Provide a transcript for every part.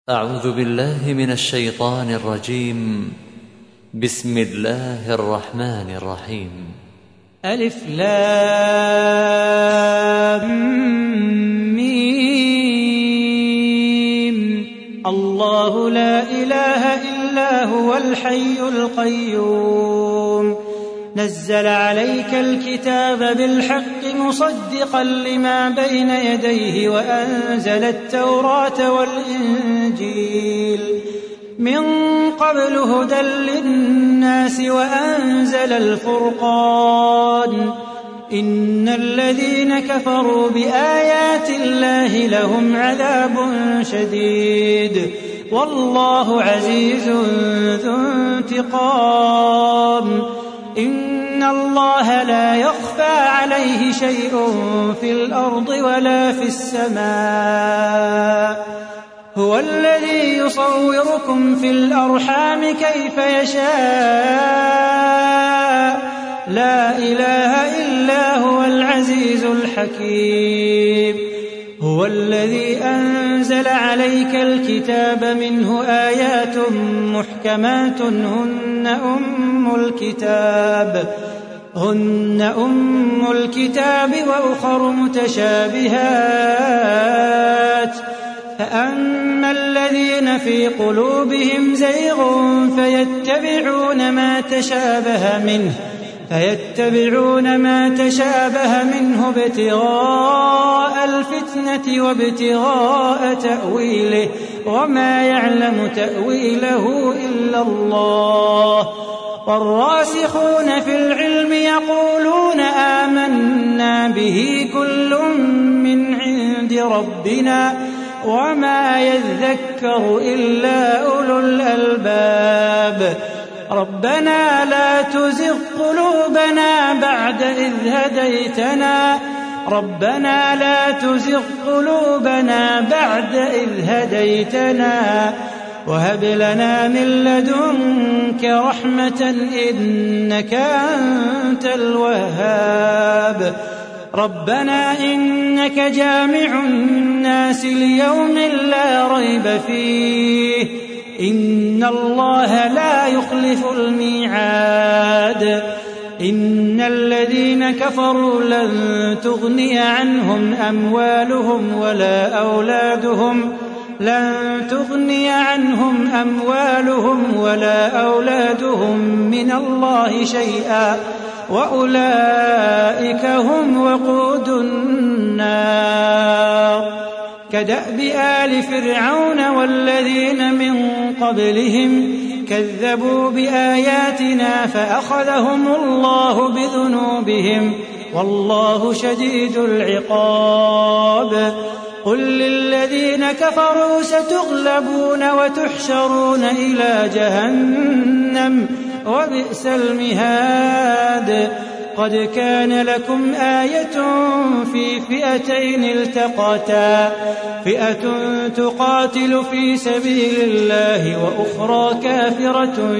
أعوذ بالله من الشيطان الرجيم. بسم الله الرحمن الرحيم. ألف لام ميم. الله لا إله إلا هو الحي القيوم نزل عليك الكتاب بالحق مصدقا لما بين يديه وأنزل التوراة والإنجيل من قبل هدى للناس وأنزل الفرقان إن الذين كفروا بآيات الله لهم عذاب شديد والله عزيز ذو انتقام إن الله لا يخفى عليه شيء في الأرض ولا في السماء هو الذي يصوركم في الأرحام كيف يشاء لا إله إلا هو العزيز الحكيم هو الذي أنزل عليك الكتاب منه آيات محكمات هن أم الكتاب وأخر متشابهات فأما الذين في قلوبهم زيغ فيتبعون ما تشابه منه ابتغاء الفتنة وابتغاء تأويله وما يعلم تأويله إلا الله والراسخون في العلم يقولون آمنا به كل من عند ربنا وما يذكر إلا أولو الألباب ربنا لا تزغ قلوبنا بعد إذ هديتنا وهب لنا من لدنك رحمة إنك أنت الوهاب ربنا إنك جامع الناس ليوم لا ريب فيه إن الله لا يخلف الميعاد إن الذين كفروا لن تغني عنهم أموالهم ولا أولادهم من الله شيئا وأولئك هم وقود النار كدأب آل فرعون والذين من قبلهم كذبوا بآياتنا فأخذهم الله بذنوبهم والله شديد العقاب قل للذين كفروا ستغلبون وتحشرون إلى جهنم وبئس المهاد قد كان لكم آية في فئتين التقتا فئة تقاتل في سبيل الله وأخرى كافرة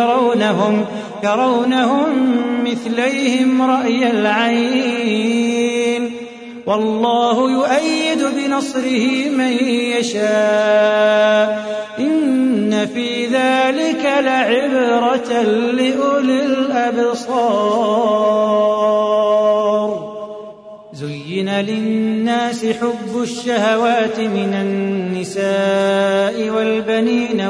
يرونهم مثليهم رأي العين والله يؤيد بنصره من يشاء إن في ذلك لعبرة لأولي الأبصار زين للناس حب الشهوات من النساء والبنين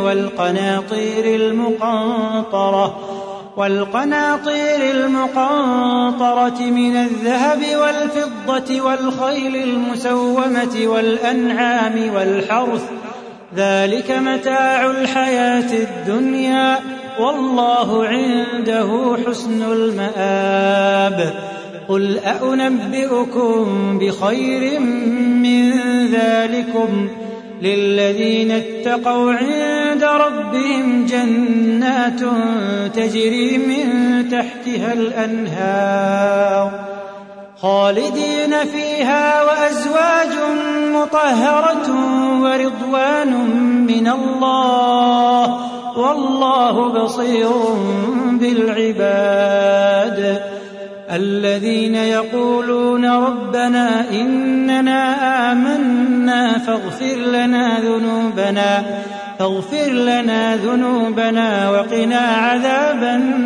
والقناطير المقنطرة من الذهب والفضة والخيل المسومة والأنعام والحرث ذلك متاع الحياة الدنيا والله عنده حسن المآب قل أنبئكم بخير من ذلكم للذين اتقوا عند ربهم جنات تجري من تحتها الأنهار خالدين فيها وأزواج مطهرة ورضوان من الله والله بصير بالعباد الذين يقولون ربنا إننا آمنا فاغفر لنا ذنوبنا وقنا عذاب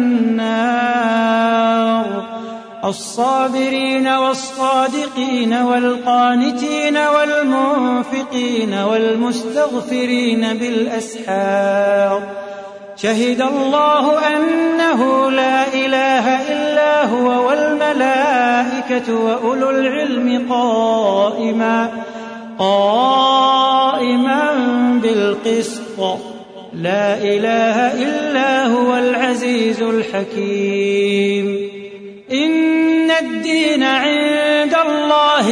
النار الصابرين والصادقين والقانتين والمنفقين والمستغفرين بالأسحار شهد الله أنه لا إله إلا هو والملائكة وأولو العلم قائما بالقسط لا إله إلا هو العزيز الحكيم إن الدين عند الله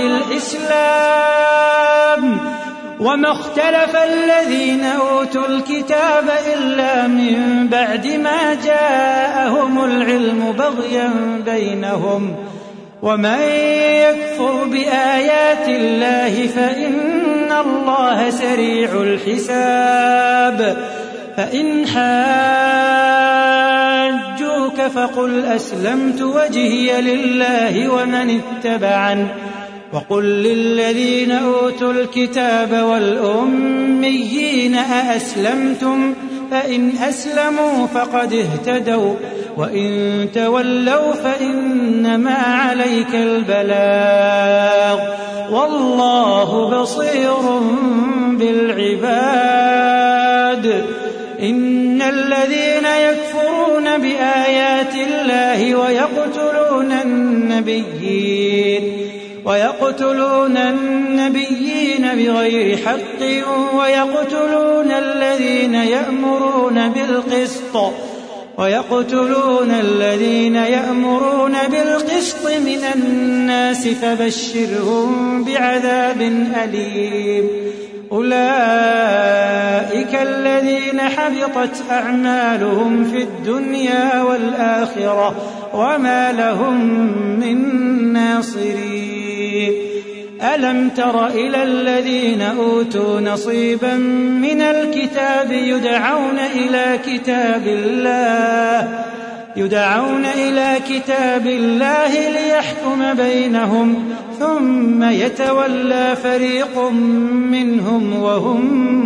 الإسلام وما اختلف الذين أوتوا الكتاب إلا من بعد ما جاءهم العلم بغيا بينهم ومن يكفر بآيات الله فإن الله سريع الحساب فإن حاجوك فقل أسلمت وجهي لله ومن اتبعني وقل للذين أوتوا الكتاب والأميين أأسلمتم فإن أسلموا فقد اهتدوا وإن تولوا فإنما عليك البلاغ والله بصير بالعباد إن الذين يكفرون بآيات الله ويقتلون النبيين بغير حق ويقتلون الذين يأمرون بالقسط من الناس فبشرهم بعذاب أليم أولئك الذين حبطت أعمالهم في الدنيا والآخرة وما لهم من ناصرين ألم تر إلى الذين أوتوا نصيبا من الكتاب يدعون إلى كتاب الله ليحكم بينهم ثم يتولى فريق منهم وهم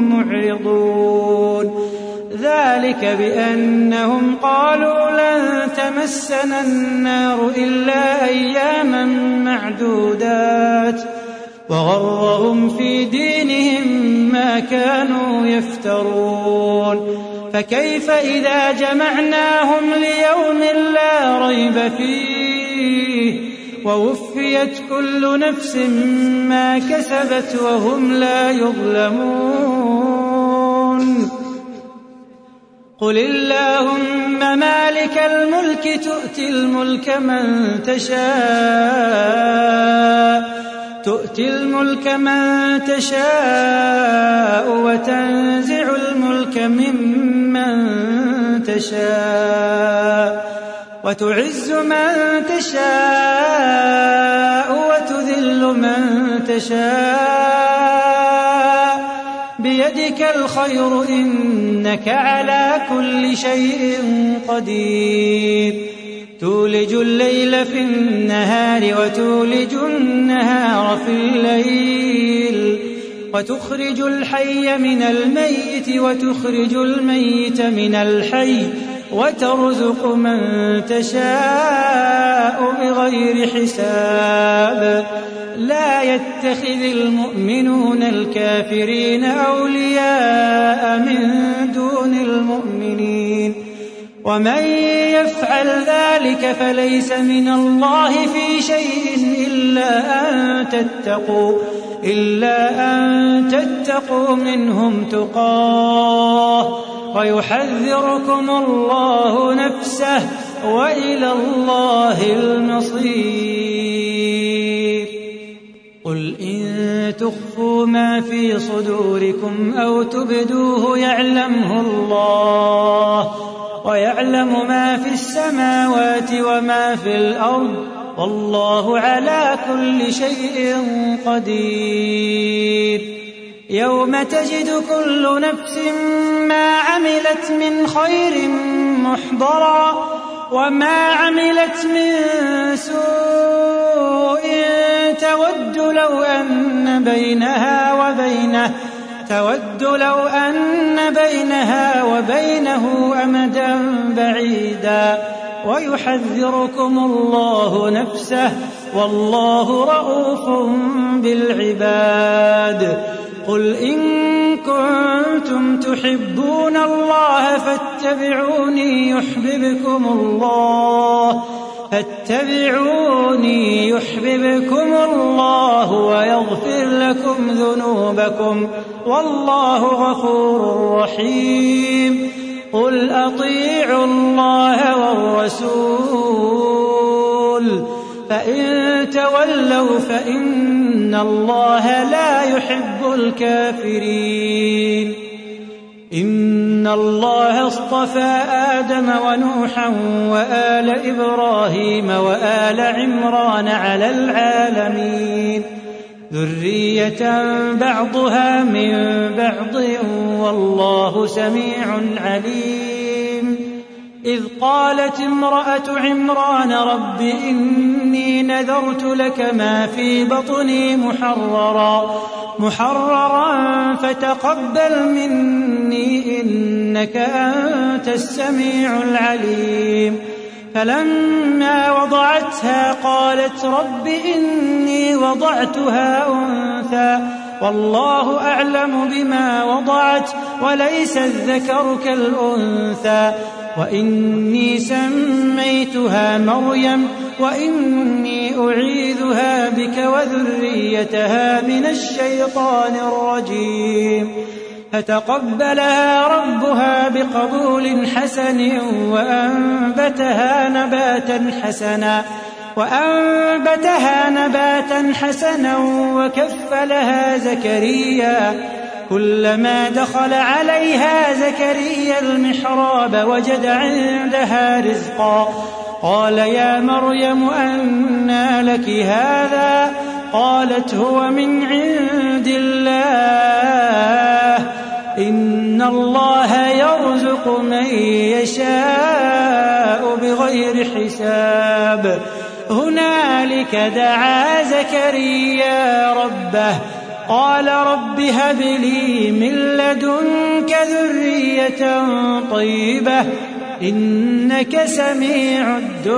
معرضون ذلك بأنهم قالوا لن تمسنا النار إلا أياما معدودات وغرهم في دينهم ما كانوا يفترون فكيف إذا جمعناهم ليوم لا ريب فيه ووفيت كل نفس ما كسبت وهم لا يظلمون قل اللهم مالك الملك تؤتي الملك من تشاء وتنزع الملك ممن تشاء وتعز من تشاء وتذل من تشاء بيدك الخير إنك على كل شيء قدير تولج الليل في النهار وتولج النهار في الليل وتخرج الحي من الميت وتخرج الميت من الحي وترزق من تشاء بغير حساب لا يتخذ المؤمنون الكافرين أولياء من دون المؤمنين ومن يفعل ذلك فليس من الله في شيء إلا أن تتقوا منهم تقاه ويحذركم الله نفسه وإلى الله المصير قل إن تخفوا ما في صدوركم أو تبدوه يعلمه الله ويعلم ما في السماوات وما في الأرض والله على كل شيء قدير يوم تجد كل نفس ما عملت من خير محضرا وما عملت من سوء تود لو أن بينها وبينه أمدا بعيدا ويحذركم الله نفسه والله رءوف بالعباد. قل إن كنتم تحبون الله فاتبعوني يحببكم الله ويغفر لكم ذنوبكم والله غفور رحيم. قل أطيعوا الله والرسول فإن تولوا فإن الله لا يحب الكافرين. إن الله اصطفى آدم ونوحا وآل إبراهيم وآل عمران على العالمين ذرية بعضها من بعض والله سميع عليم. إذ قالت امرأة عمران رب إني نذرت لك ما في بطني محررا فتقبل مني إنك أنت السميع العليم. فلما وضعتها قالت رب إني وضعتها أنثى والله أعلم بما وضعت وليس الذكر كالأنثى وإني سميتها مريم وإني أعيذها بك وذريتها من الشيطان الرجيم. فتقبلها ربها بقبول حسن وأنبتها نباتا حسنا وكفلها زكريا. كلما دخل عليها زكريا المحراب وجد عندها رزقا قال يا مريم أنى لك هذا؟ قالت هو من عند الله إن الله يرزق من يشاء بغير حساب. هنالك دعا زكريا ربه قال رب هب لي من لدنك ذرية طيبة إنك سميع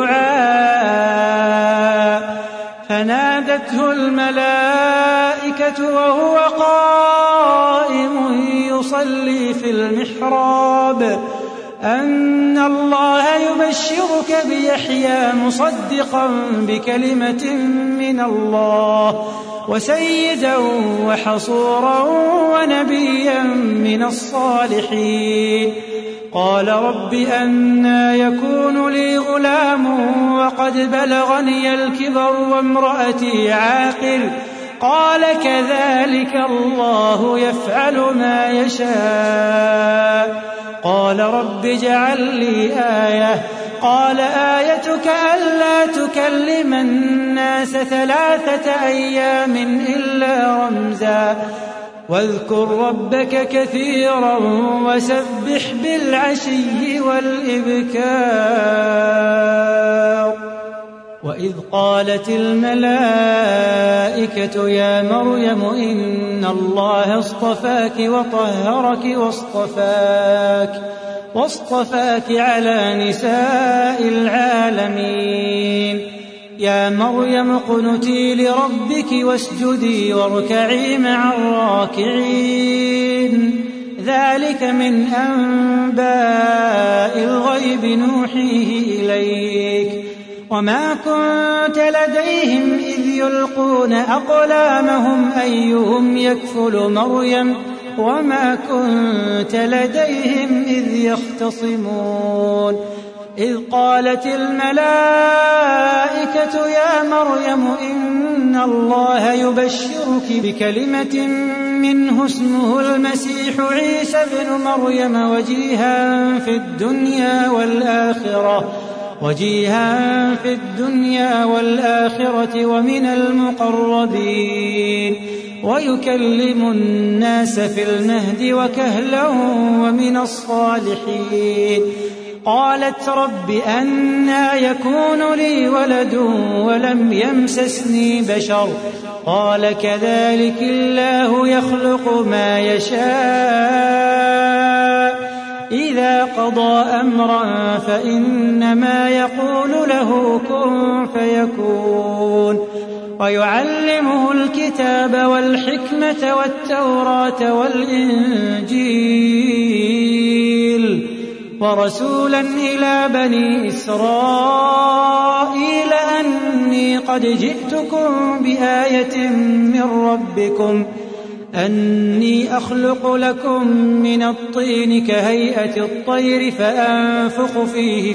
الدعاء. فنادته الملائكة وهو قائم يصلي في المحراب أن الله يبشرك بيحيى مصدقا بكلمة من الله وسيدا وحصورا ونبيا من الصالحين. قال رب أنى يكون لي غلام وقد بلغني الكبر وامرأتي عاقر؟ قال كذلك الله يفعل ما يشاء. قال رب اجعل لي آية. قال آيتك ألا تكلم الناس 3 أيام إلا رمزا واذكر ربك كثيرا وسبح بالعشي والإبكار. وإذ قالت الملائكة يا مريم إن الله اصطفاك وطهرك واصطفاك على نساء العالمين. يا مريم اقنتي لربك واسجدي واركعي مع الراكعين. ذلك من أنباء الغيب نوحيه إليك وما كنت لديهم إذ يلقون أقلامهم أيهم يكفل مريم وما كنت لديهم إذ يختصمون. إذ قالت الملائكة يا مريم إن الله يبشرك بكلمة منه اسمه المسيح عيسى ابن مريم وجيها في الدنيا والآخرة ومن المقربين ويكلم الناس في المهد وكهلا ومن الصالحين. قالت رب أنى يكون لي ولد ولم يمسسني بشر قال كذلك الله يخلق ما يشاء إذا قضى أمرا فإنما يقول له كن فيكون ويعلمه الكتاب والحكمة والتوراة والإنجيل ورسولا إلى بني إسرائيل أني قد جئتكم بآية من ربكم أني أخلق لكم من الطين كهيئة الطير فأنفخ فيه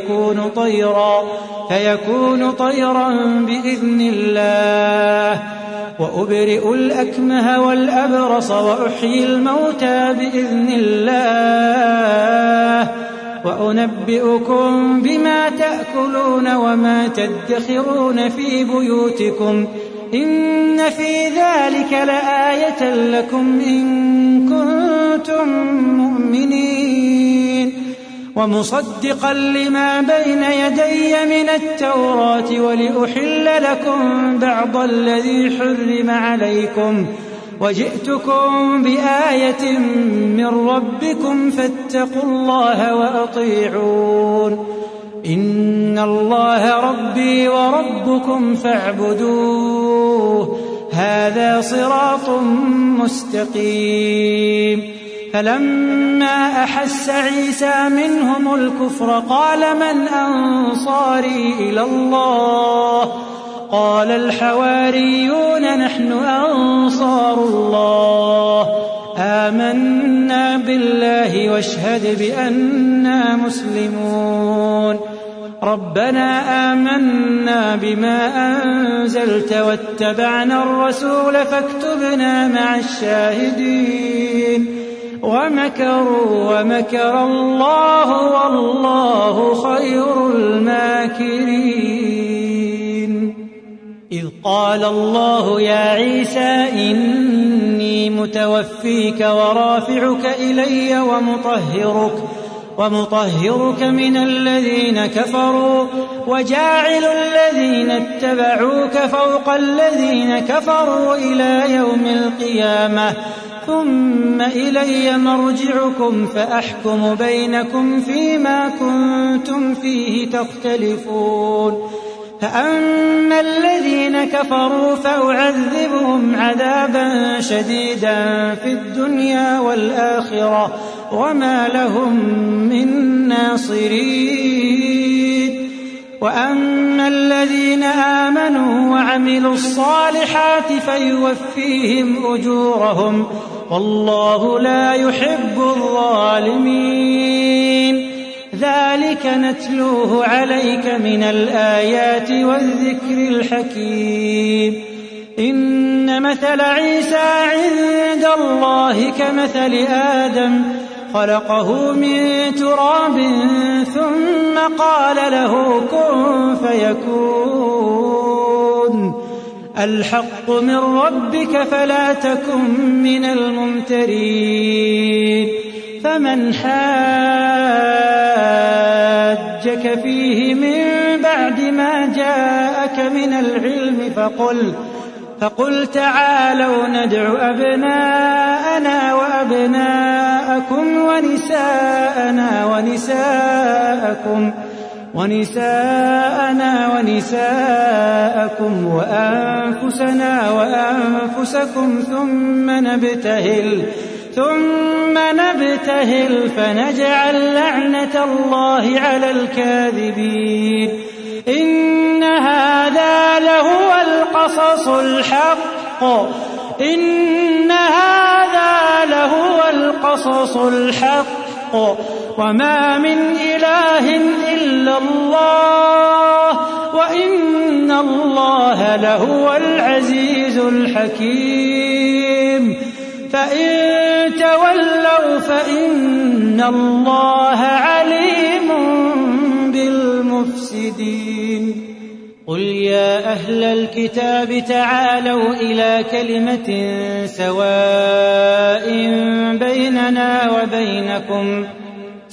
فيكون طيرا بإذن الله وأبرئ الأكمه والأبرص وأحيي الموتى بإذن الله وأنبئكم بما تأكلون وما تدخرون في بيوتكم إن في ذلك لآية لكم إن كنتم مؤمنين ومصدقا لما بين يدي من التوراة ولأحل لكم بعض الذي حرم عليكم وجئتكم بآية من ربكم فاتقوا الله وأطيعون إن الله ربي وربكم فاعبدوه هذا صراط مستقيم فلما أحس عيسى منهم الكفر قال من أنصاري إلى الله قال الحواريون نحن أنصار الله آمنا بالله واشهد بأننا مسلمون ربنا آمنا بما أنزلت واتبعنا الرسول فاكتبنا مع الشاهدين ومكروا ومكر الله والله خير الماكرين إذ قال الله يا عيسى إني متوفيك ورافعك إلي ومطهرك من الذين كفروا وجاعل الذين اتبعوك فوق الذين كفروا إلى يوم القيامة ثم إلي مرجعكم فأحكم بينكم فيما كنتم فيه تختلفون فأما الذين كفروا فأعذبهم عذابا شديدا في الدنيا والآخرة وما لهم من ناصرين وأما الذين آمنوا وعملوا الصالحات فيوفيهم أجورهم والله لا يحب الظالمين ذلك نتلوه عليك من الآيات والذكر الحكيم إن مثل عيسى عند الله كمثل آدم خلقه من تراب ثم قال له كن فيكون الحق من ربك فلا تكن من الممترين فمن حاجك فيه من بعد ما جاءك من العلم فقل تعالوا ندع أبناءنا وأبناءكم ونساءنا ونساءكم وأنفسنا وأنفسكم ثم نبتهل فنجعل لعنة الله على الكاذبين إن هذا لهو القصص الحق وما من إله إلا الله وإن الله لهو العزيز الحكيم فإن تولوا فإن الله عليم بالمفسدين قل يا أهل الكتاب تعالوا إلى كلمة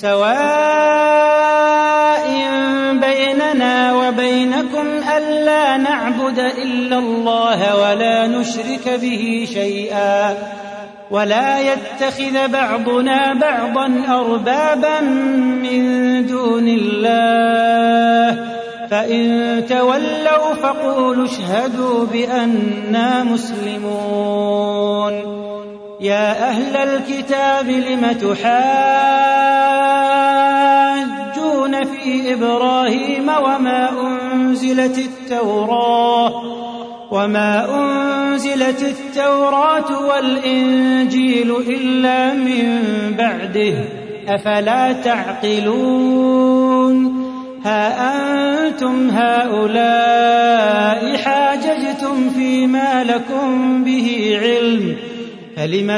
سواء بيننا وبينكم ألا نعبد إلا الله ولا نشرك به شيئا ولا يتخذ بعضنا بعضا أربابا من دون الله فإن تولوا فقولوا اشهدوا بأننا مسلمون. يا أهل الكتاب لم تحاجون في إبراهيم وما أنزلت التوراة والإنجيل إلا من بعده أفلا تعقلون. ها أنتم هؤلاء حاججتم فيما لكم به علم فلم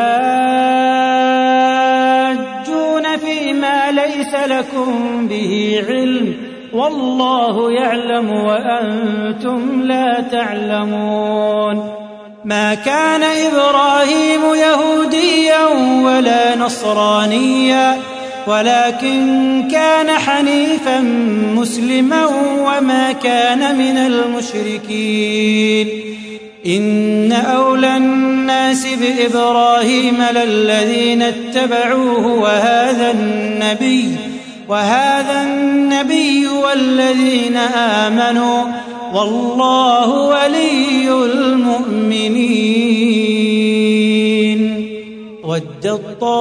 تحاجون فيما ليس لكم به علم والله يعلم وأنتم لا تعلمون. ما كان إبراهيم يهوديا ولا نصرانيا ولكن كان حنيفا مسلما وما كان من المشركين. إن أولى الناس بإبراهيم للذين اتبعوه وهذا النبي والذين آمنوا والله ولي المؤمنين. ودت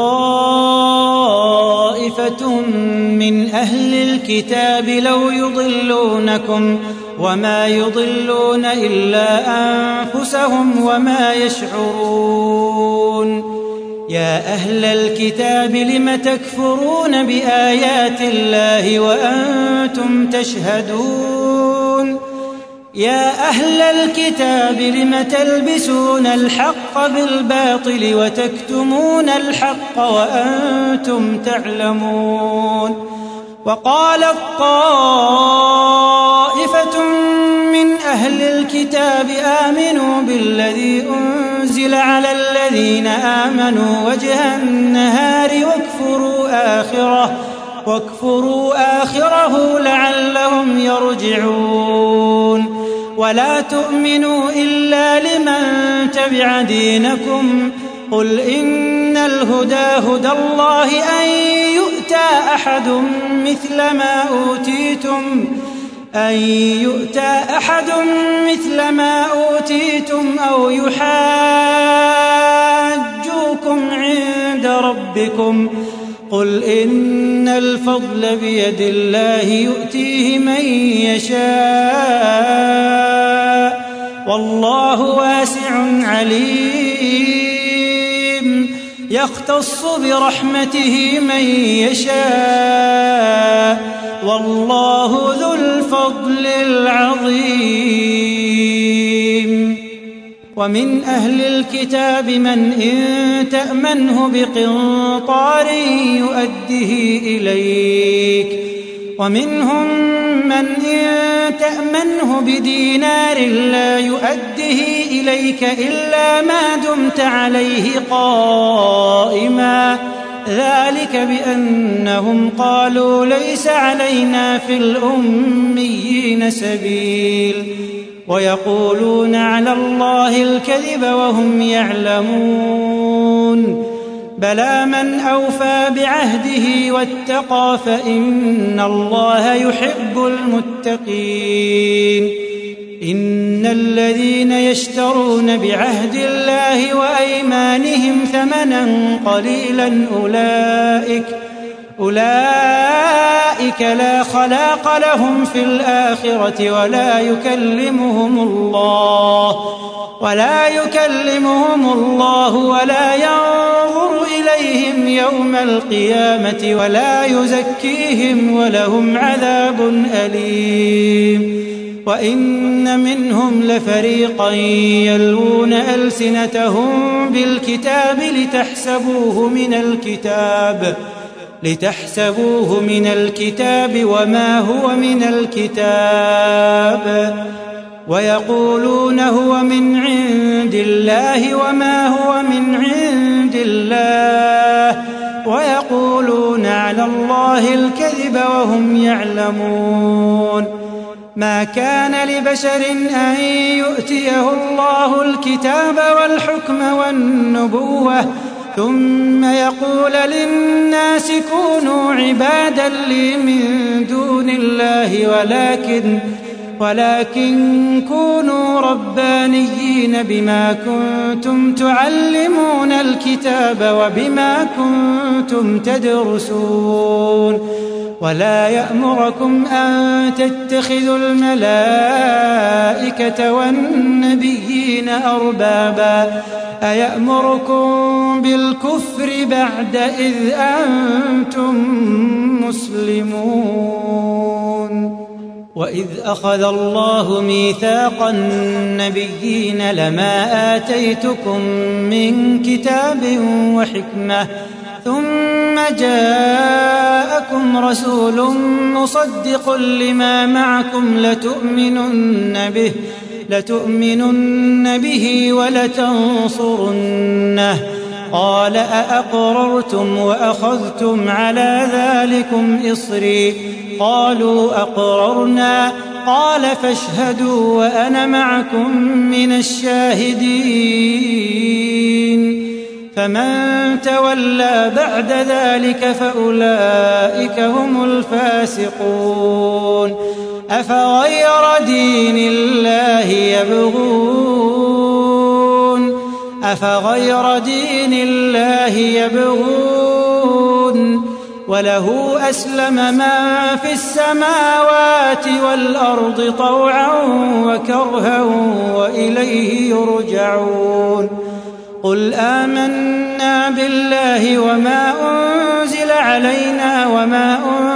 طائفة من أهل الكتاب لو يضلونكم وما يضلون إلا أنفسهم وما يشعرون. يا أهل الكتاب لم تكفرون بآيات الله وأنتم تشهدون. يا أهل الكتاب لم تلبسون الحق بالباطل وتكتمون الحق وأنتم تعلمون. وقالت طائفة من أهل الكتاب آمنوا بالذي أنزل على الذين آمنوا وجه النهار واكفروا آخره لعلهم يرجعون. ولا تؤمنوا إلا لمن تبع دينكم قل إن الهدى هدى الله أن يؤتى أحد مثل ما أوتيتم أو يحاجوكم عند ربكم قل إن الفضل بيد الله يؤتيه من يشاء والله واسع عليم. يختص برحمته من يشاء والله ذو الفضل العظيم. ومن أهل الكتاب من إن تأمنه بقنطار يؤده إليك ومنهم من إن تأمنه بدينار لا يؤده إليك إلا ما دمت عليه قائما ذلك بأنهم قالوا ليس علينا في الأميين سبيل ويقولون على الله الكذب وهم يعلمون. بلى من أوفى بعهده واتقى فإن الله يحب المتقين. إن الذين يشترون بعهد الله وأيمانهم ثمنا قليلا أولئك لا خلاق لهم في الآخرة ولا يكلمهم الله ولا ينظر إليهم يوم القيامة ولا يزكيهم ولهم عذاب أليم. وإن منهم لفريقا يلوون ألسنتهم بالكتاب لتحسبوه من الكتاب وما هو من الكتاب ويقولون هو من عند الله وما هو من عند الله ويقولون على الله الكذب وهم يعلمون. ما كان لبشر أن يؤتيه الله الكتاب والحكم والنبوة ثم يقول للناس كونوا عبادا لي من دون الله ولكن كونوا ربانيين بما كنتم تعلمون الكتاب وبما كنتم تدرسون. ولا يأمركم أن تتخذوا الملائكة والنبيين أربابا أيأمركم بالكفر بعد إذ أنتم مسلمون. وإذ أخذ الله ميثاق النبيين لما آتيتكم من كتاب وحكمة ثم جاءكم رسول مصدق لما معكم لتؤمنن به ولتنصرنه قال أأقررتم وأخذتم على ذلكم إصري قالوا أقررنا قال فاشهدوا وأنا معكم من الشاهدين. فمن تولى بعد ذلك فأولئك هم الفاسقون. أفغير دين الله يبغون وله أسلم من في السماوات والأرض طوعا وكرها وإليه يرجعون. قل آمنا بالله وما أنزل علينا وما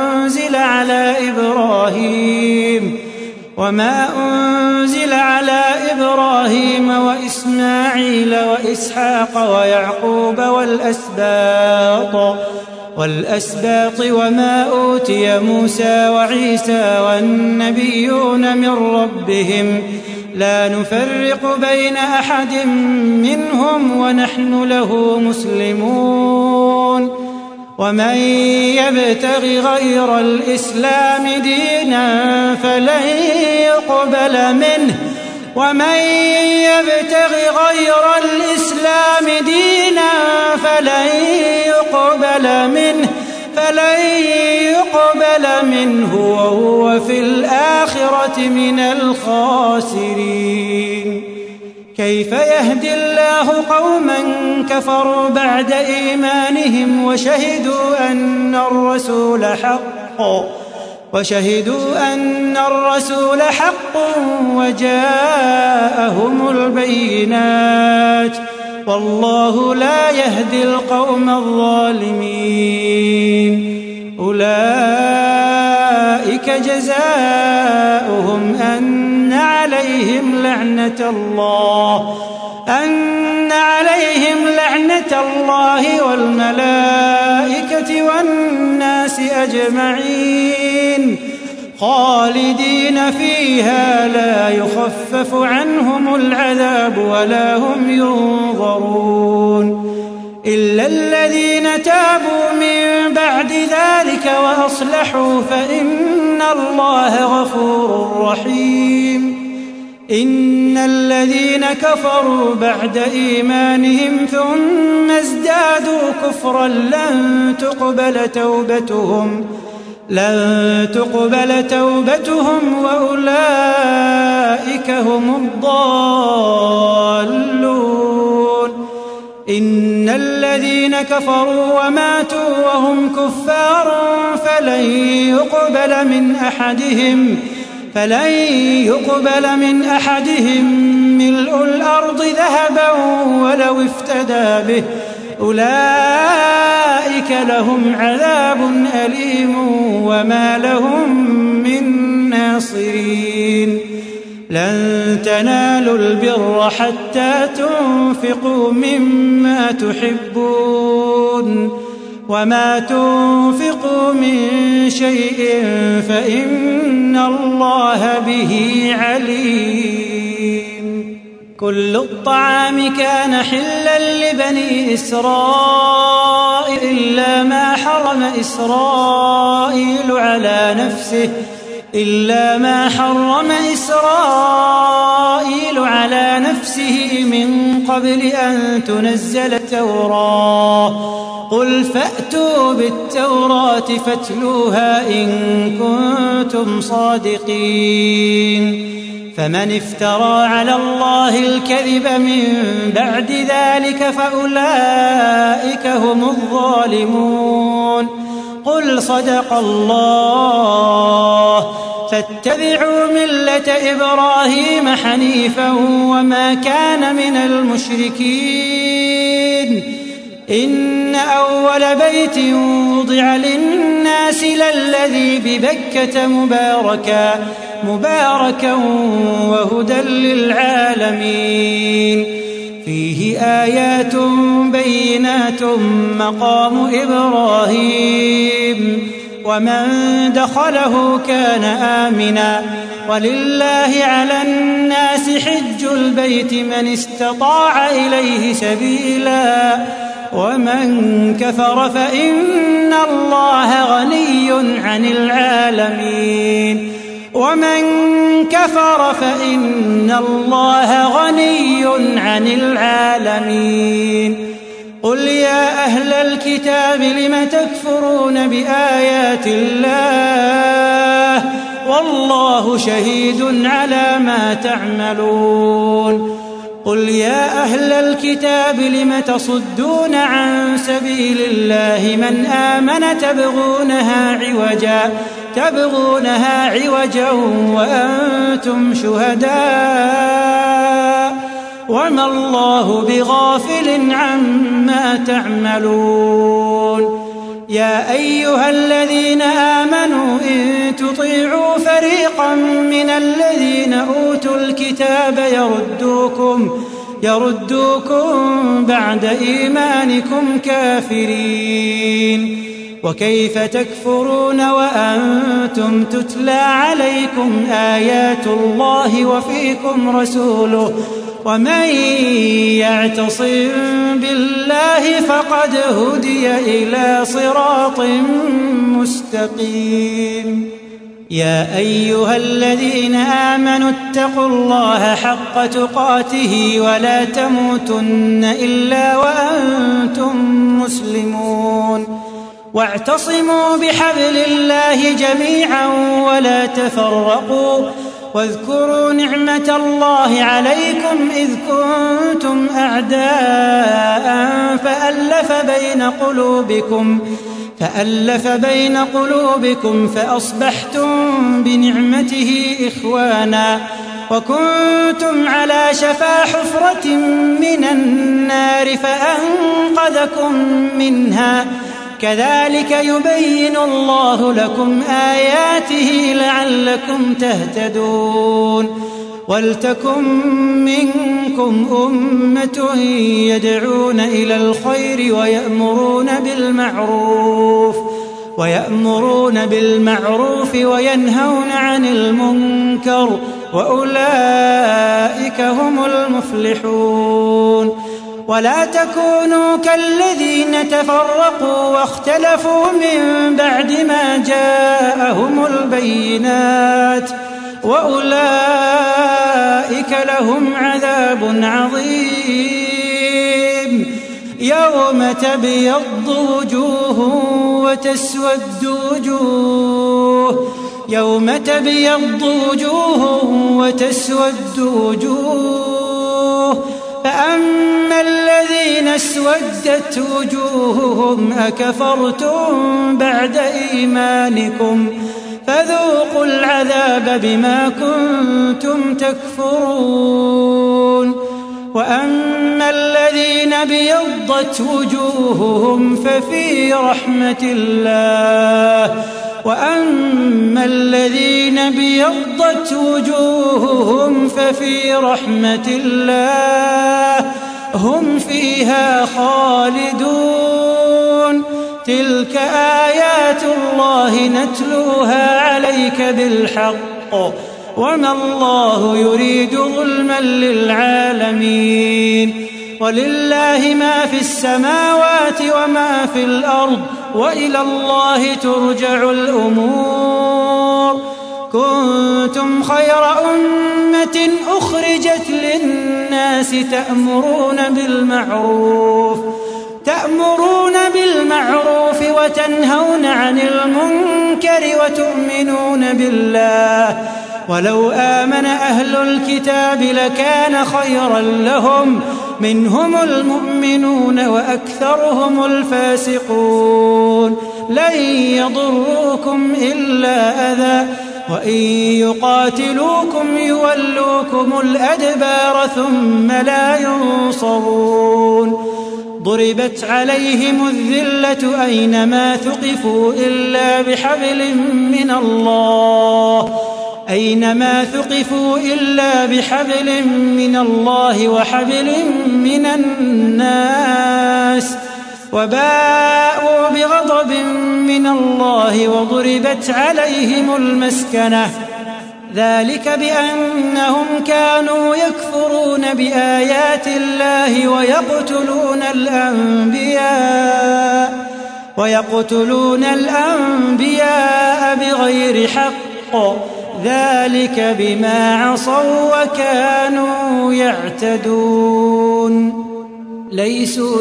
أنزل على إبراهيم وإسماعيل وإسحاق ويعقوب والأسباط وما أوتي موسى وعيسى والنبيون من ربهم لا نفرق بين أحد منهم ونحن له مسلمون. ومن يبتغ غير الإسلام دينا فلن يقبل منه وهو في الآخرة من الخاسرين. كيف يهدي الله قوما كفروا بعد إيمانهم وشهدوا أن الرسول حق وجاءهم البينات والله لا يهدي القوم الظالمين. أولئك جزاؤهم أن عليهم لعنة الله والملائكة والناس أجمعين خالدين فيها لا يخفف عنهم العذاب ولا هم ينظرون إلا الذين تابوا من بعد ذلك وأصلحوا فإن الله غفور رحيم. إن الذين كفروا بعد إيمانهم ثم ازدادوا كفرا لن تقبل توبتهم وأولئك هم الضالون. إن الذين كفروا وماتوا وهم كفار فلن يقبل من أحدهم ملء الأرض ذهبا ولو افتدى به أولئك لهم عذاب أليم وما لهم من ناصرين. لن تنالوا البر حتى تنفقوا مما تحبون وما تنفقوا من شيء فإن الله به عليم. كل الطعام كان حلا لبني إسرائيل إلا ما حرم إسرائيل على نفسه من قبل أن تنزل التوراة قل فأتوا بالتوراة فاتلوها إن كنتم صادقين فمن افترى على الله الكذب من بعد ذلك فأولئك هم الظالمون قل صدق الله فاتبعوا ملة إبراهيم حنيفا وما كان من المشركين إن أول بيت وضع للناس للذي ببكة مباركا وهدى للعالمين فيه آيات بينات مقام إبراهيم ومن دخله كان آمنا ولله على الناس حج البيت من استطاع إليه سبيلا ومن كفر فإن الله غني عن العالمين قل يا أهل الكتاب لم تكفرون بآيات الله والله شهيد على ما تعملون قل يا أهل الكتاب لم تصدون عن سبيل الله من آمن تبغونها عوجا وأنتم شهداء وما الله بغافل عما تعملون يا أيها الذين آمنوا إن تطيعوا فريقا من الذين أوتوا الكتاب يردوكم بعد إيمانكم كافرين وكيف تكفرون وأنتم تتلى عليكم آيات الله وفيكم رسوله ومن يعتصم بالله فقد هدي إلى صراط مستقيم يا أيها الذين آمنوا اتقوا الله حق تقاته ولا تموتن إلا وأنتم مسلمون واعتصموا بحبل الله جميعا ولا تفرقوا واذكروا نعمة الله عليكم إذ كنتم أعداء فألف بين قلوبكم فأصبحتم بنعمته إخوانا وكنتم على شفا حفرة من النار فأنقذكم منها كذلك يبين الله لكم آياته لعلكم تهتدون ولتكن منكم أمة يدعون إلى الخير ويأمرون بالمعروف وينهون عن المنكر وأولئك هم المفلحون ولا تكونوا كالذين تفرقوا واختلفوا من بعد ما جاءهم البينات وأولئك لهم عذاب عظيم يوم تبيض وجوه وتسود وجوه فأما الذين اسودت وجوههم أكفرتم بعد إيمانكم فذوقوا العذاب بما كنتم تكفرون وأما الذين ابيضت وجوههم ففي رحمة الله وأما الذين ابيضت وجوههم ففي رحمة الله هم فيها خالدون تلك آيات الله نتلوها عليك بالحق وما الله يريد ظلما للعالمين ولله ما في السماوات وما في الأرض وإلى الله ترجع الأمور. كنتم خير أمة أخرجت للناس تأمرون بالمعروف وتنهون عن المنكر وتؤمنون بالله. ولو آمن أهل الكتاب لكان خيرا لهم، منهم المؤمنون وأكثرهم الفاسقون. لن يضروكم إلا أذى، وإن يقاتلوكم يولوكم الأدبار ثم لا ينصرون. ضربت عليهم الذلة أينما ثقفوا إلا بحبل من الله وحبل من الناس، وباءوا بغضب من الله وضربت عليهم المسكنة. ذلك بأنهم كانوا يكفرون بآيات الله ويقتلون الأنبياء بغير حق، ذلك بما عصوا وكانوا يعتدون. ليسوا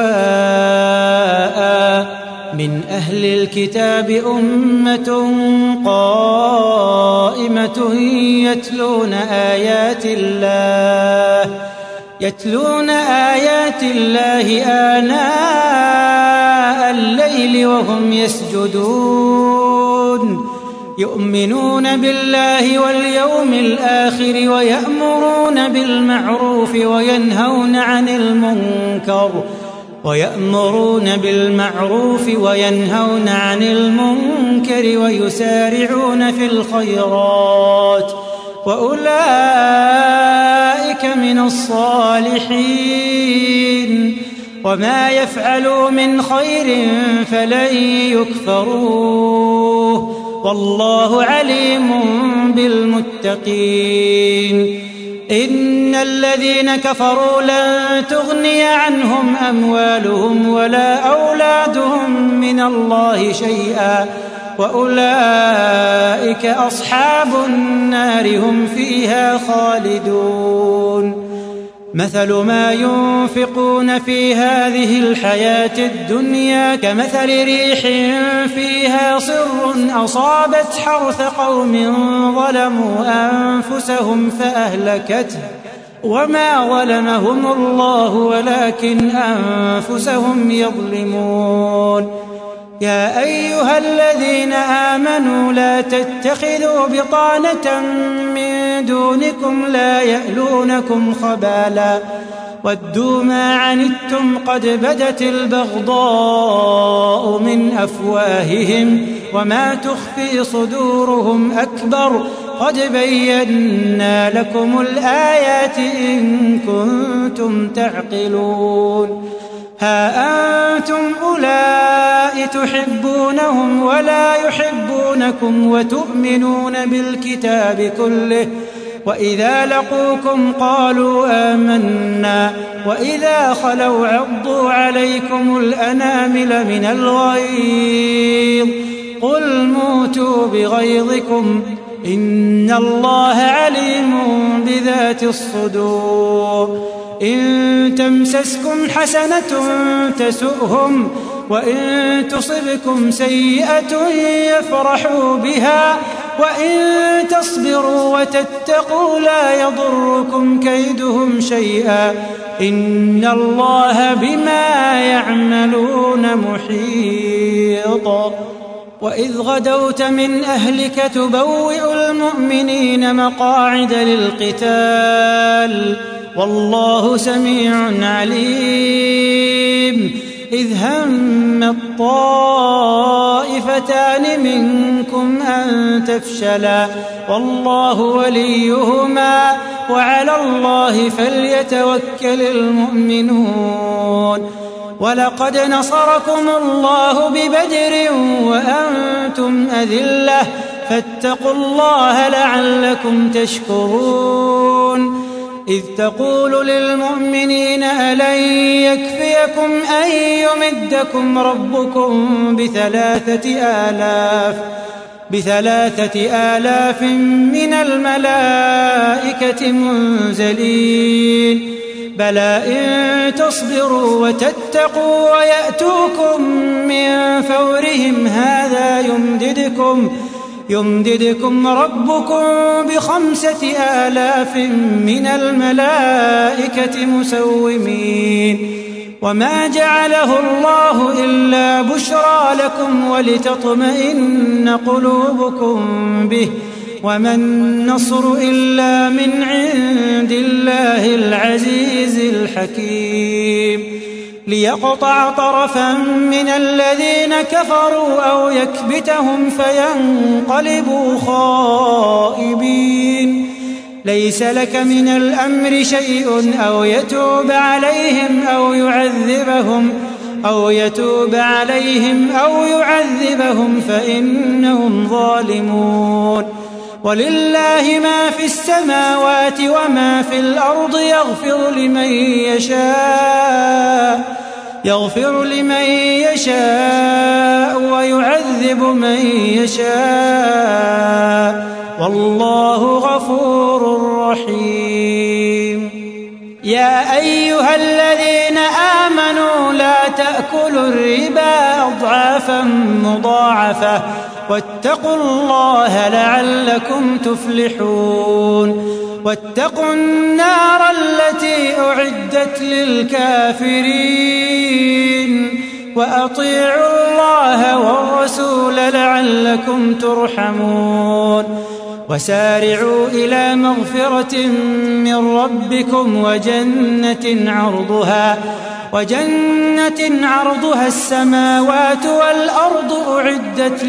سواء من أهل الكتاب أمة قائمة يتلون آيات الله آناء الليل وهم يسجدون، يؤمنون بالله واليوم الآخر ويأمرون بالمعروف وينهون عن المنكر ويسارعون في الخيرات، وأولئك من الصالحين. وما يفعلوا من خير فلن يكفروه، والله عليم بالمتقين. إن الذين كفروا لن تغني عنهم أموالهم ولا أولادهم من الله شيئا، وأولئك أصحاب النار هم فيها خالدون. مثل ما ينفقون في هذه الحياة الدنيا كمثل ريح فيها صر أصابت حرث قوم ظلموا أنفسهم فأهلكته، وما ظلمهم الله ولكن أنفسهم يظلمون. يا أيها الذين آمنوا لا تتخذوا بطانة من دونكم لا يألونكم خبالا ودوا ما عنتم قد بدت البغضاء من أفواههم وما تخفي صدورهم أكبر قد بينا لكم الآيات إن كنتم تعقلون. ها أنتم أولئك تحبونهم ولا يحبونكم وتؤمنون بالكتاب كله، وإذا لقوكم قالوا آمنا وإذا خلوا عضوا عليكم الأنامل من الغيظ قل موتوا بغيظكم إن الله عليم بذات الصدور. إن تمسسكم حسنة تسؤهم وإن تصبكم سيئة يفرحوا بها وإن تصبروا وتتقوا لا يضركم كيدهم شيئا إن الله بما يعملون محيط. وإذ غدوت من أهلك تبوئ المؤمنين مقاعد للقتال والله سميع عليم. إذ هم الطائفتان منكم أن تفشلا والله وليهما وعلى الله فليتوكل المؤمنون. ولقد نصركم الله ببدر وأنتم أذلة فاتقوا الله لعلكم تشكرون. إذ تقول للمؤمنين ألن يكفيكم أن يمدكم ربكم ب3,000 من الملائكة منزلين بلى إن تصبروا وتتقوا ويأتوكم من فورهم هذا يمددكم ربكم ب5,000 من الملائكة مسومين وما جعله الله إلا بشرى لكم ولتطمئن قلوبكم به وما النصر إلا من عند الله العزيز الحكيم ليقطع طرفا من الذين كفروا أو يكبتهم فينقلبوا خائبين ليس لك من الأمر شيء أو يتوب عليهم أو يعذبهم فإنهم ظالمون ولله ما في السماوات وما في الأرض يغفر لمن يشاء ويعذب من يشاء والله غفور رحيم يا أيها الذين آمنوا لا تأكلوا الربا أضعافا مضاعفة واتقوا الله لعلكم تفلحون واتقوا النار التي أعدت للكافرين وأطيعوا الله والرسول لعلكم ترحمون وسارعوا إلى مغفرة من ربكم وجنة عرضها السماوات والأرض أعدت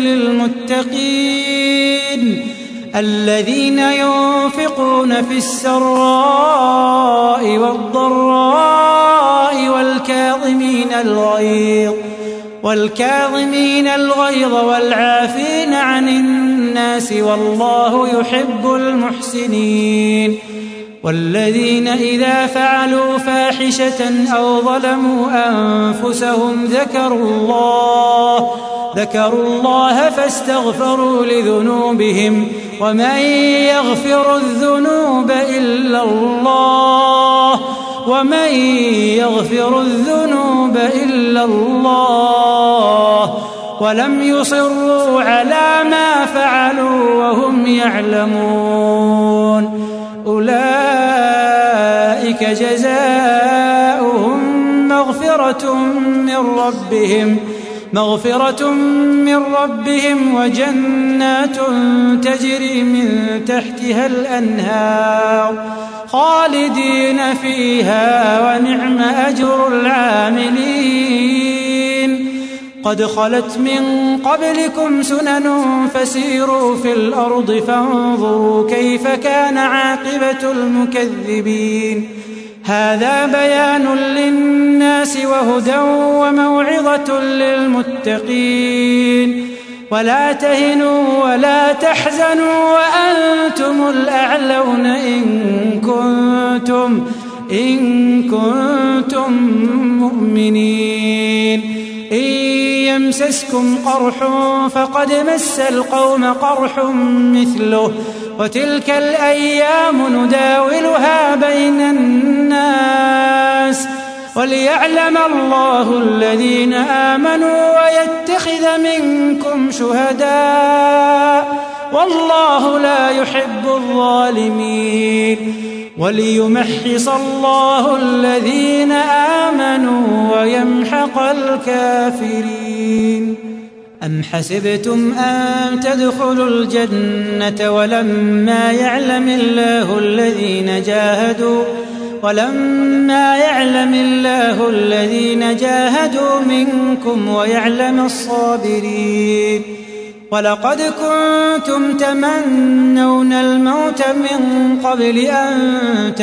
للمتقين الذين ينفقون في السراء والضراء والكاظمين الغيظ والعافين عن الناس والله يحب المحسنين والذين إذا فعلوا فاحشة أو ظلموا أنفسهم ذكروا الله فاستغفروا لذنوبهم ومن يغفر الذنوب إلا الله ولم يصروا على ما فعلوا وهم يعلمون أولئك جزاؤهم مغفرة من ربهم وجنات تجري من تحتها الأنهار خالدين فيها ونعم أجر العاملين قد خلت من قبلكم سنن فسيروا في الأرض فانظروا كيف كان عاقبة المكذبين هذا بيان للناس وهدى وموعظة للمتقين ولا تهنوا ولا تحزنوا وأنتم الأعلون إن كنتم مؤمنين إن يمسسكم قرح فقد مس القوم قرح مثله وتلك الأيام نداولها بين الناس وليعلم الله الذين آمنوا ويتخذ منكم شهداء والله لا يحب الظالمين وليمحص الله الذين آمنوا ويمحق الكافرين أم حسبتم أن تدخلوا الجنة ولما يعلم الله الذين جاهدوا منكم ويعلم الصابرين ولقد كنتم تمنون الموت من قبل أن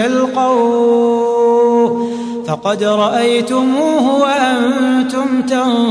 تلقوه فقد رأيتموه وأنتم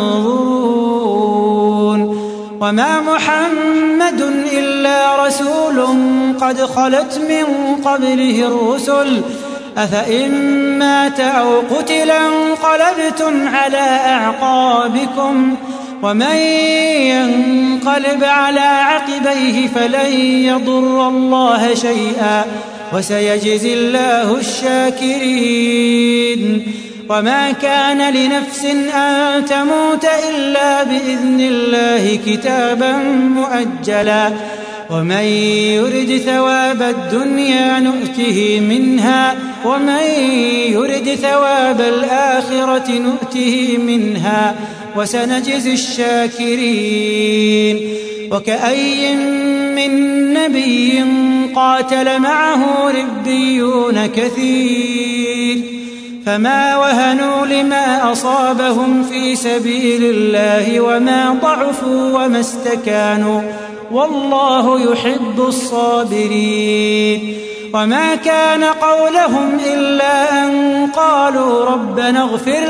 تنظرون وما محمد إلا رسول قد خلت من قبله الرسل أفإن مات أو قتل انقلبتم على أعقابكم ومن ينقلب على عقبيه فلن يضر الله شيئا وسيجزي الله الشاكرين. وما كان لنفس أن تموت إلا بإذن الله كتابا مؤجلا ومن يرد ثواب الدنيا نؤته منها ومن يرد ثواب الآخرة نؤته منها وسنجزي الشاكرين. وكأي من نبي قاتل معه ربيون كثير فما وهنوا لما أصابهم في سبيل الله وما ضعفوا وما استكانوا والله يحب الصابرين. وما كان قولهم إلا أن قالوا ربنا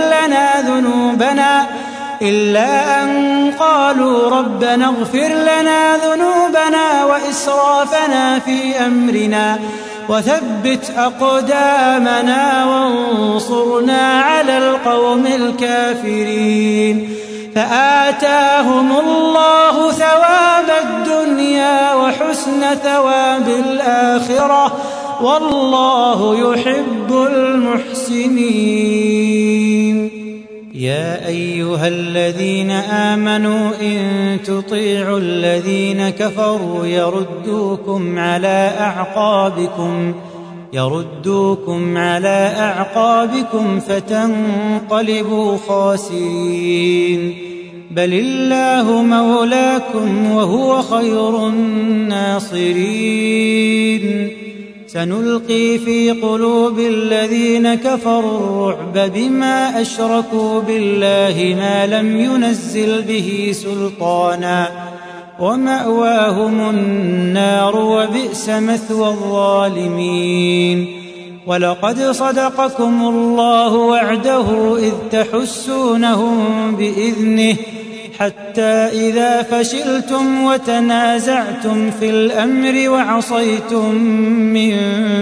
اغفر لنا ذنوبنا وإسرافنا في أمرنا وثبت أقدامنا وانصرنا على القوم الكافرين. فآتاهم الله ثواب الدنيا وحسن ثواب الآخرة والله يحب المحسنين. يا أيها الذين آمنوا إن تطيعوا الذين كفروا يردوكم على أعقابكم فتنقلبوا خاسرين. بل الله مولاكم وهو خير الناصرين. سنلقي في قلوب الذين كفروا الرعب بما أشركوا بالله ما لم ينزل به سلطانا ومأواهم النار وبئس مثوى الظالمين. ولقد صدقكم الله وعده إذ تحسونهم بإذنه حتى إذا فشلتم وتنازعتم في الأمر وعصيتم من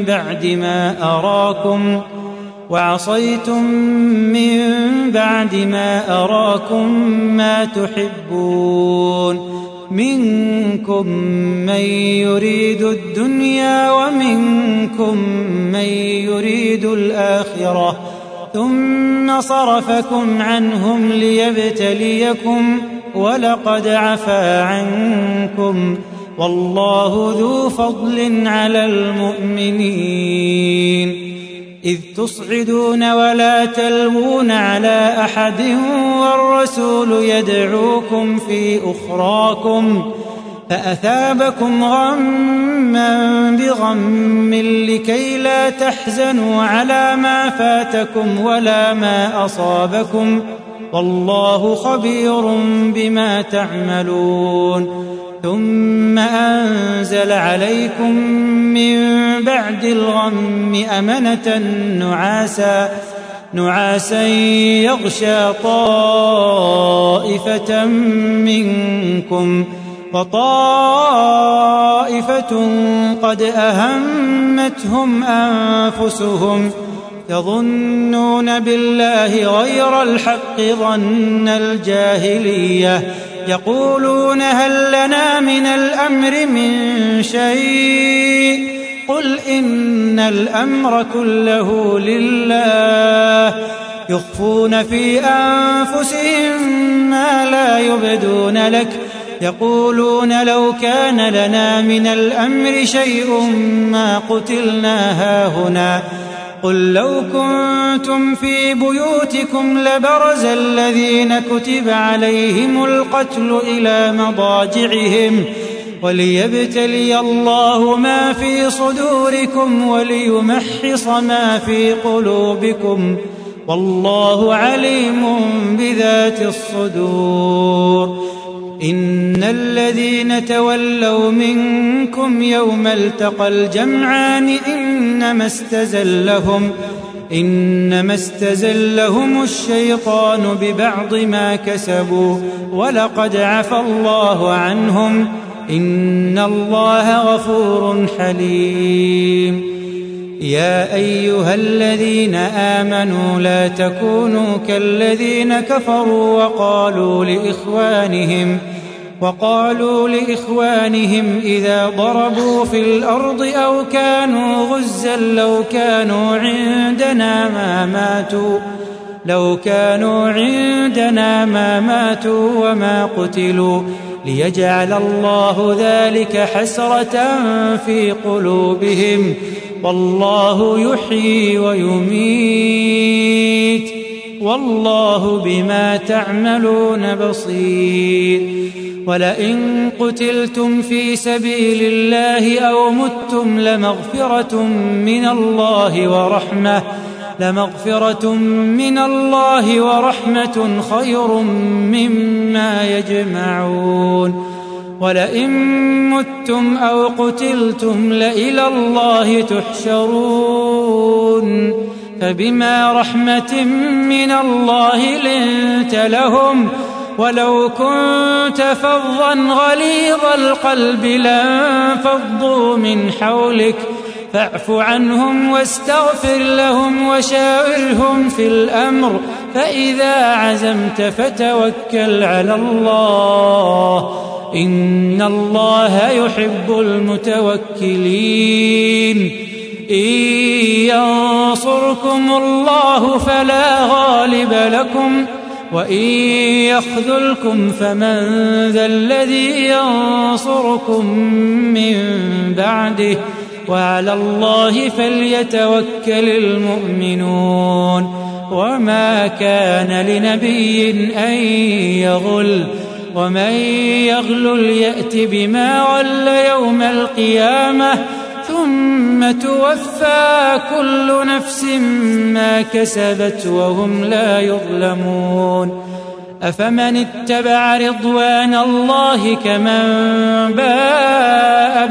بعد ما أراكم ما تحبون منكم من يريد الدنيا ومنكم من يريد الآخرة ثم صرفكم عنهم ليبتليكم ولقد عفا عنكم والله ذو فضل على المؤمنين. إذ تصعدون ولا تلوون على أحد والرسول يدعوكم في أخراكم فأثابكم غما بغم لكي لا تحزنوا على ما فاتكم ولا ما أصابكم والله خبير بما تعملون. ثم أنزل عليكم من بعد الغم أمنة نعاسا يغشى طائفة منكم وطائفة قد أهمتهم أنفسهم يظنون بالله غير الحق ظن الجاهلية يقولون هل لنا من الأمر من شيء قل إن الأمر كله لله يخفون في أنفسهم ما لا يبدون لك يقولون لو كان لنا من الأمر شيء ما قتلنا هاهنا قل لو كنتم في بيوتكم لبرز الذين كتب عليهم القتل إلى مضاجعهم وليبتلي الله ما في صدوركم وليمحص ما في قلوبكم والله عليم بذات الصدور. إن الذين تولوا منكم يوم التقى الجمعان إنما استزلهم الشيطان ببعض ما كسبوا ولقد عفى الله عنهم إن الله غفور حليم. يا أيها الذين آمنوا لا تكونوا كالذين كفروا وقالوا لإخوانهم إذا ضربوا في الأرض أو كانوا غزا لو كانوا عندنا ما ماتوا وما قتلوا ليجعل الله ذلك حسرة في قلوبهم والله يحيي ويميت والله بما تعملون بصير ولئن قتلتم في سبيل الله أو متم لمغفرة من الله ورحمة خير مما يجمعون ولئن متم أو قتلتم لإلى الله تحشرون فبما رحمة من الله لنت لهم ولو كنت فظا غليظ القلب لانفضوا من حولك فاعف عنهم واستغفر لهم وشاورهم في الأمر فإذا عزمت فتوكل على الله إن الله يحب المتوكلين إن ينصركم الله فلا غالب لكم وإن يخذلكم فمن ذا الذي ينصركم من بعده وعلى الله فليتوكل المؤمنون وما كان لنبي أن يغل ومن يغلل يأت بما غل يوم القيامة ثم توفى كل نفس ما كسبت وهم لا يظلمون أفمن اتبع رضوان الله كمن باء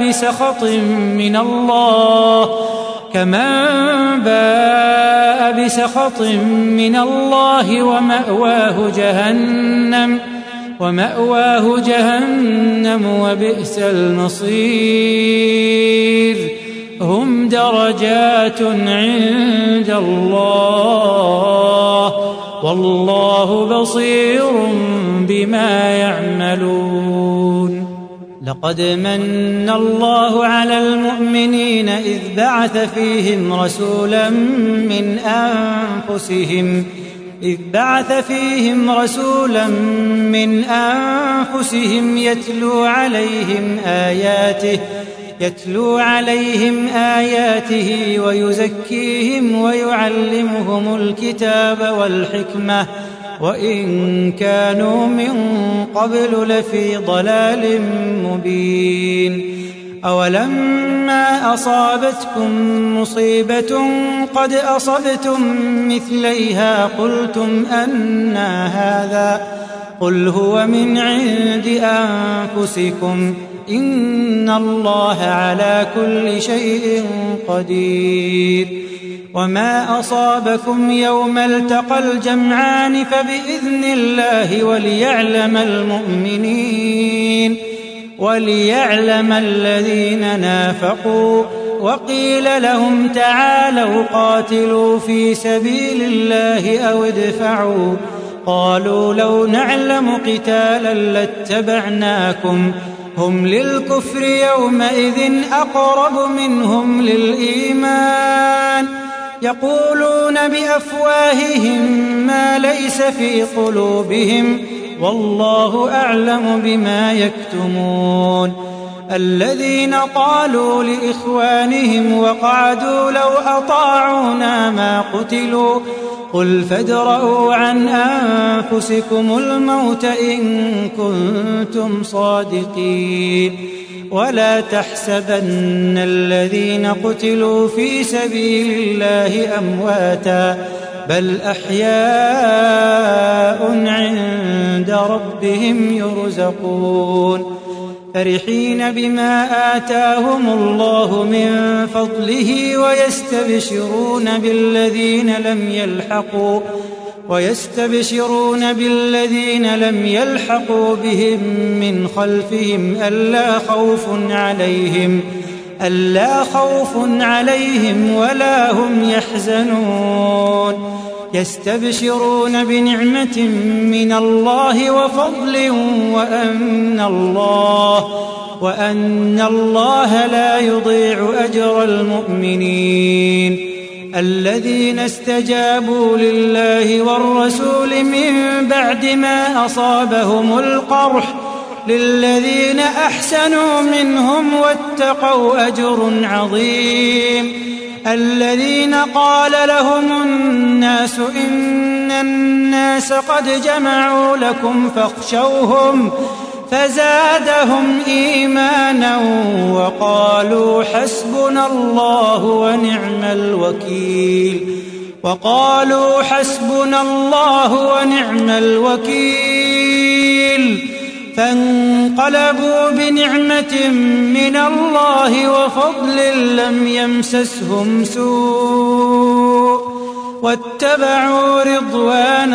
بسخط من الله ومأواه جهنم وبئس المصير هم درجات عند الله والله بصير بما يعملون لقد من الله على المؤمنين إذ بعث فيهم رسولا من أنفسهم يتلو عليهم آياته ويزكيهم ويعلمهم الكتاب والحكمة وإن كانوا من قبل لفي ضلال مبين أولما أصابتكم مصيبة قد أصبتم مثليها قلتم أنى هذا قل هو من عند أنفسكم إن الله على كل شيء قدير وما أصابكم يوم التقى الجمعان فبإذن الله وليعلم الذين نافقوا وقيل لهم تعالوا قاتلوا في سبيل الله أو ادفعوا قالوا لو نعلم قتالا لاتبعناكم هم للكفر يومئذ أقرب منهم للإيمان يقولون بأفواههم ما ليس في قلوبهم والله أعلم بما يكتمون الذين قالوا لإخوانهم وقعدوا لو أطاعونا ما قتلوا قل فادرءوا عن أنفسكم الموت إن كنتم صادقين ولا تحسبن الذين قتلوا في سبيل الله أمواتا بل أحياء عند ربهم يرزقون فرحين بما آتاهم الله من فضله ويستبشرون بالذين لم يلحقوا بهم من خلفهم ألا خوف عليهم ولا هم يحزنون يستبشرون بنعمة من الله وفضل وأن الله لا يضيع أجر المؤمنين الذين استجابوا لله والرسول من بعد ما أصابهم القرح للذين أحسنوا منهم واتقوا أجر عظيم الذين قال لهم الناس إن الناس قد جمعوا لكم فاخشوهم فزادهم إيمانا وقالوا حسبنا الله ونعم الوكيل فانقلبوا بنعمة من الله وفضل لم يمسسهم سوء واتبعوا رضوان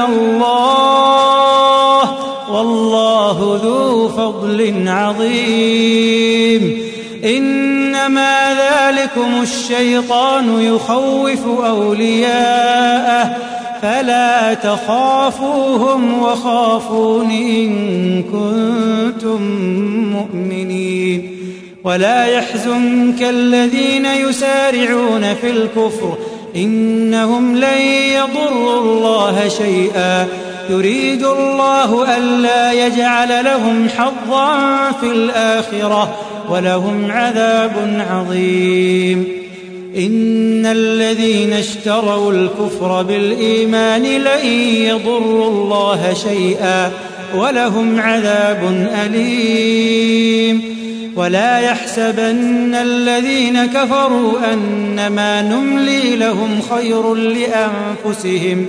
الله والله ذو فضل عظيم إنما ذلكم الشيطان يخوف أولياءه فلا تخافوهم وخافون إن كنتم مؤمنين ولا يحزنك الذين يسارعون في الكفر إنهم لن يضروا الله شيئا يريد الله ألا يجعل لهم حظا في الآخرة ولهم عذاب عظيم إن الذين اشتروا الكفر بالإيمان لن يضروا الله شيئا ولهم عذاب أليم ولا يحسبن الذين كفروا أنما نملي لهم خير لأنفسهم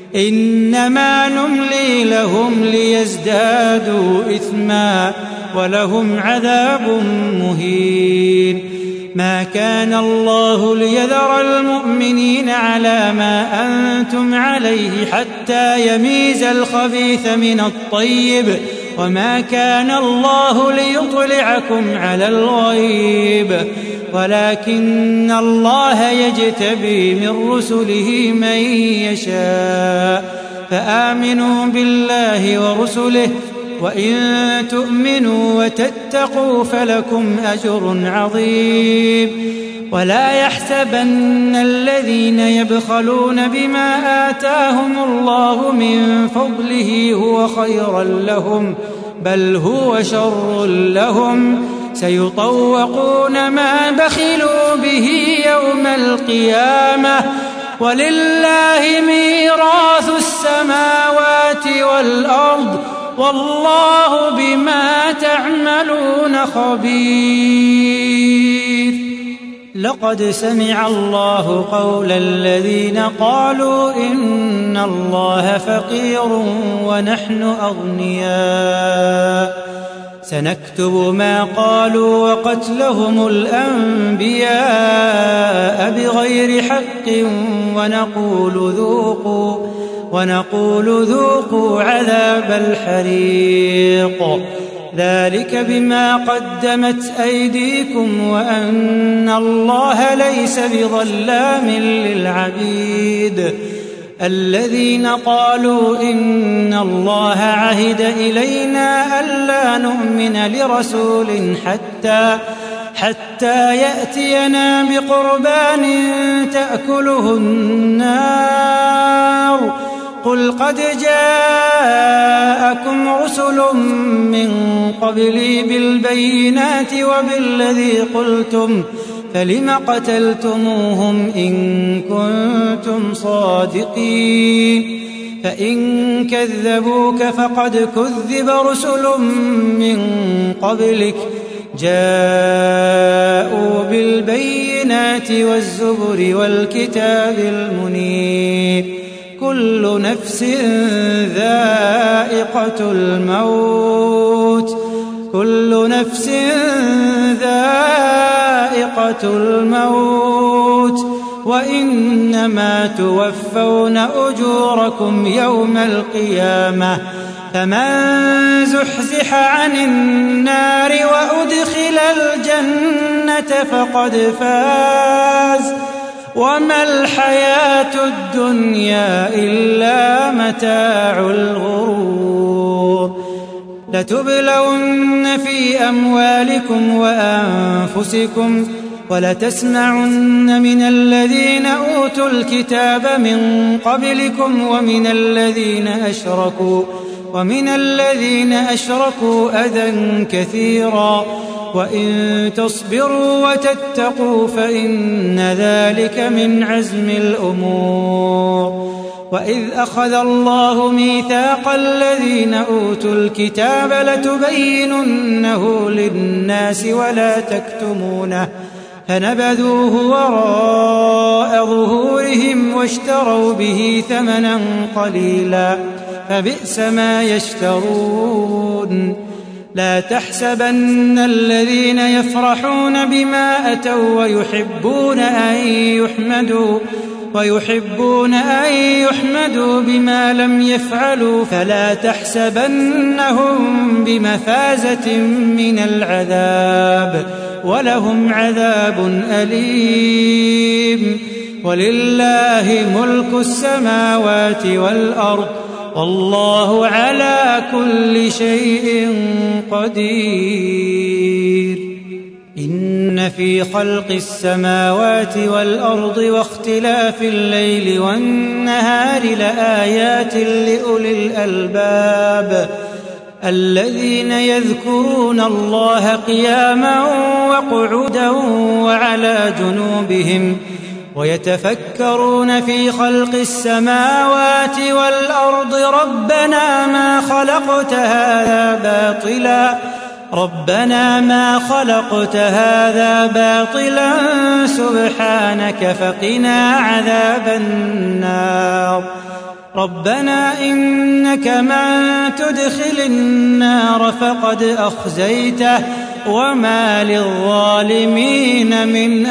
إنما نملي لهم ليزدادوا إثما ولهم عذاب مهين ما كان الله ليذر المؤمنين على ما أنتم عليه حتى يميز الخبيث من الطيب وما كان الله ليطلعكم على الغيب ولكن الله يجتبي من رسله من يشاء فآمنوا بالله ورسله وإن تؤمنوا وتتقوا فلكم أجر عظيم ولا يحسبن الذين يبخلون بما آتاهم الله من فضله هو خيرا لهم بل هو شر لهم سيطوقون ما بخلوا به يوم القيامة ولله ميراث السماوات والأرض والله بما تعملون خبير لقد سمع الله قول الذين قالوا إن الله فقير ونحن أغنياء سنكتب ما قالوا وقتلهم الأنبياء بغير حق ونقول ذوقوا عذاب الحريق ذلك بما قدمت أيديكم وأن الله ليس بظلام للعبيد الذين قالوا إن الله عهد إلينا ألا نؤمن لرسول حتى يأتينا بقربان تأكله النار قل قد جاءكم رسل من قبلي بالبينات وبالذي قلتم فلم قتلتموهم إن كنتم صادقين فإن كذبوك فقد كذب رسل من قبلك جاءوا بالبينات والزبر والكتاب المنير كل نفس ذائقة الموت وإنما توفون أجوركم يوم القيامة فمن زحزح عن النار وأدخل الجنة فقد فاز وما الحياة الدنيا إلا متاع الغرور لتبلون في أموالكم وأنفسكم ولتسمعن من الذين أوتوا الكتاب من قبلكم ومن الذين أشركوا أذى كثيرا وإن تصبروا وتتقوا فإن ذلك من عزم الأمور وإذ أخذ الله ميثاق الذين أوتوا الكتاب لتبيننه للناس ولا تكتمونه فنبذوه وراء ظهورهم واشتروا به ثمنا قليلا فبئس ما يشترون لا تحسبن الذين يفرحون بما أتوا ويحبون أن يحمدوا بما لم يفعلوا فلا تحسبنهم بمفازة من العذاب ولهم عذاب أليم ولله ملك السماوات والأرض والله على كل شيء قدير إن في خلق السماوات والأرض واختلاف الليل والنهار لآيات لأولي الألباب الذين يذكرون الله قياما وقعودا وعلى جنوبهم ويتفكرون في خلق السماوات والأرض ربنا ما خلقت هذا باطلا سبحانك فقنا عذاب النار ربنا إنك من تدخل النار فقد أخزيته وما للظالمين من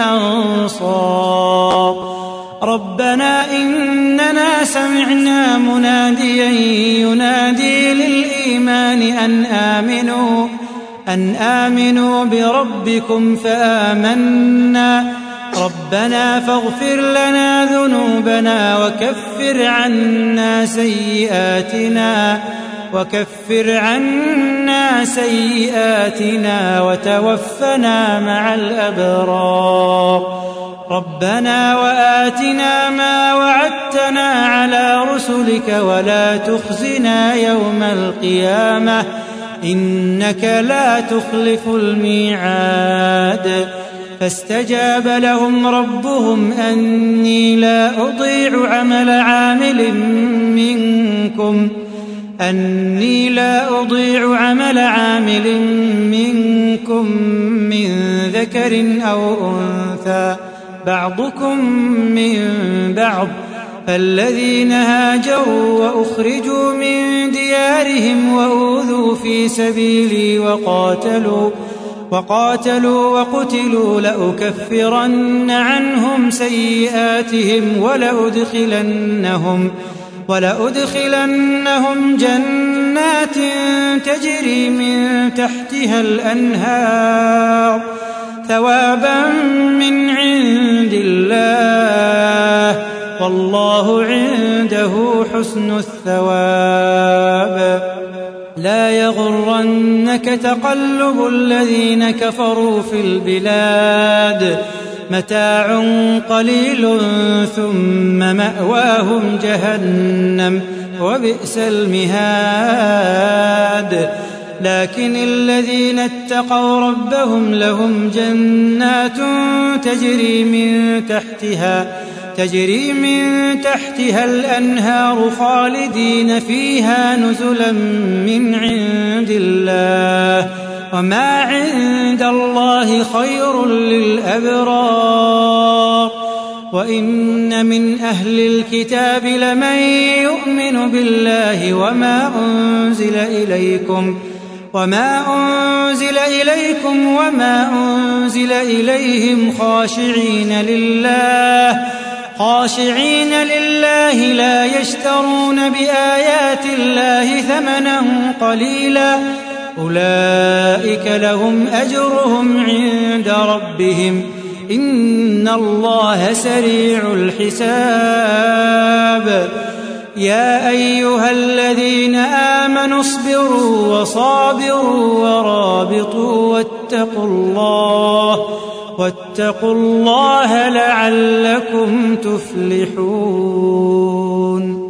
أنصار ربنا إننا سمعنا مناديا ينادي للإيمان أن آمنوا بربكم فآمنا ربنا فاغفر لنا ذنوبنا وكفر عنا سيئاتنا وتوفنا مع الأبرار ربنا وآتنا ما وعدتنا على رسلك ولا تخزنا يوم القيامة إنك لا تخلف الميعاد فاستجاب لهم ربهم أني لا أضيع عمل عامل منكم من ذكر أو أنثى بعضكم من بعض فالذين هاجروا وأخرجوا من ديارهم وأوذوا في سبيلي وقاتلوا وقتلوا لأكفرن عنهم سيئاتهم ولأدخلنهم جنات تجري من تحتها الأنهار ثوابا من عند الله والله عنده حسن الثواب لا يغرنك تقلب الذين كفروا في البلاد متاع قليل ثم مأواهم جهنم وبئس المهاد لكن الذين اتقوا ربهم لهم جنات تجري من تحتها الأنهار خالدين فيها نزلا من عند الله وما عند الله خير للأبرار وإن من أهل الكتاب لمن يؤمن بالله وما أنزل إليكم وما أنزل إليهم خاشعين لله لا يشترون بآيات الله ثمنا قليلا أولئك لهم أجرهم عند ربهم إن الله سريع الحساب يا أيها الذين آمنوا اصبروا وصابروا ورابطوا واتقوا الله لعلكم تفلحون.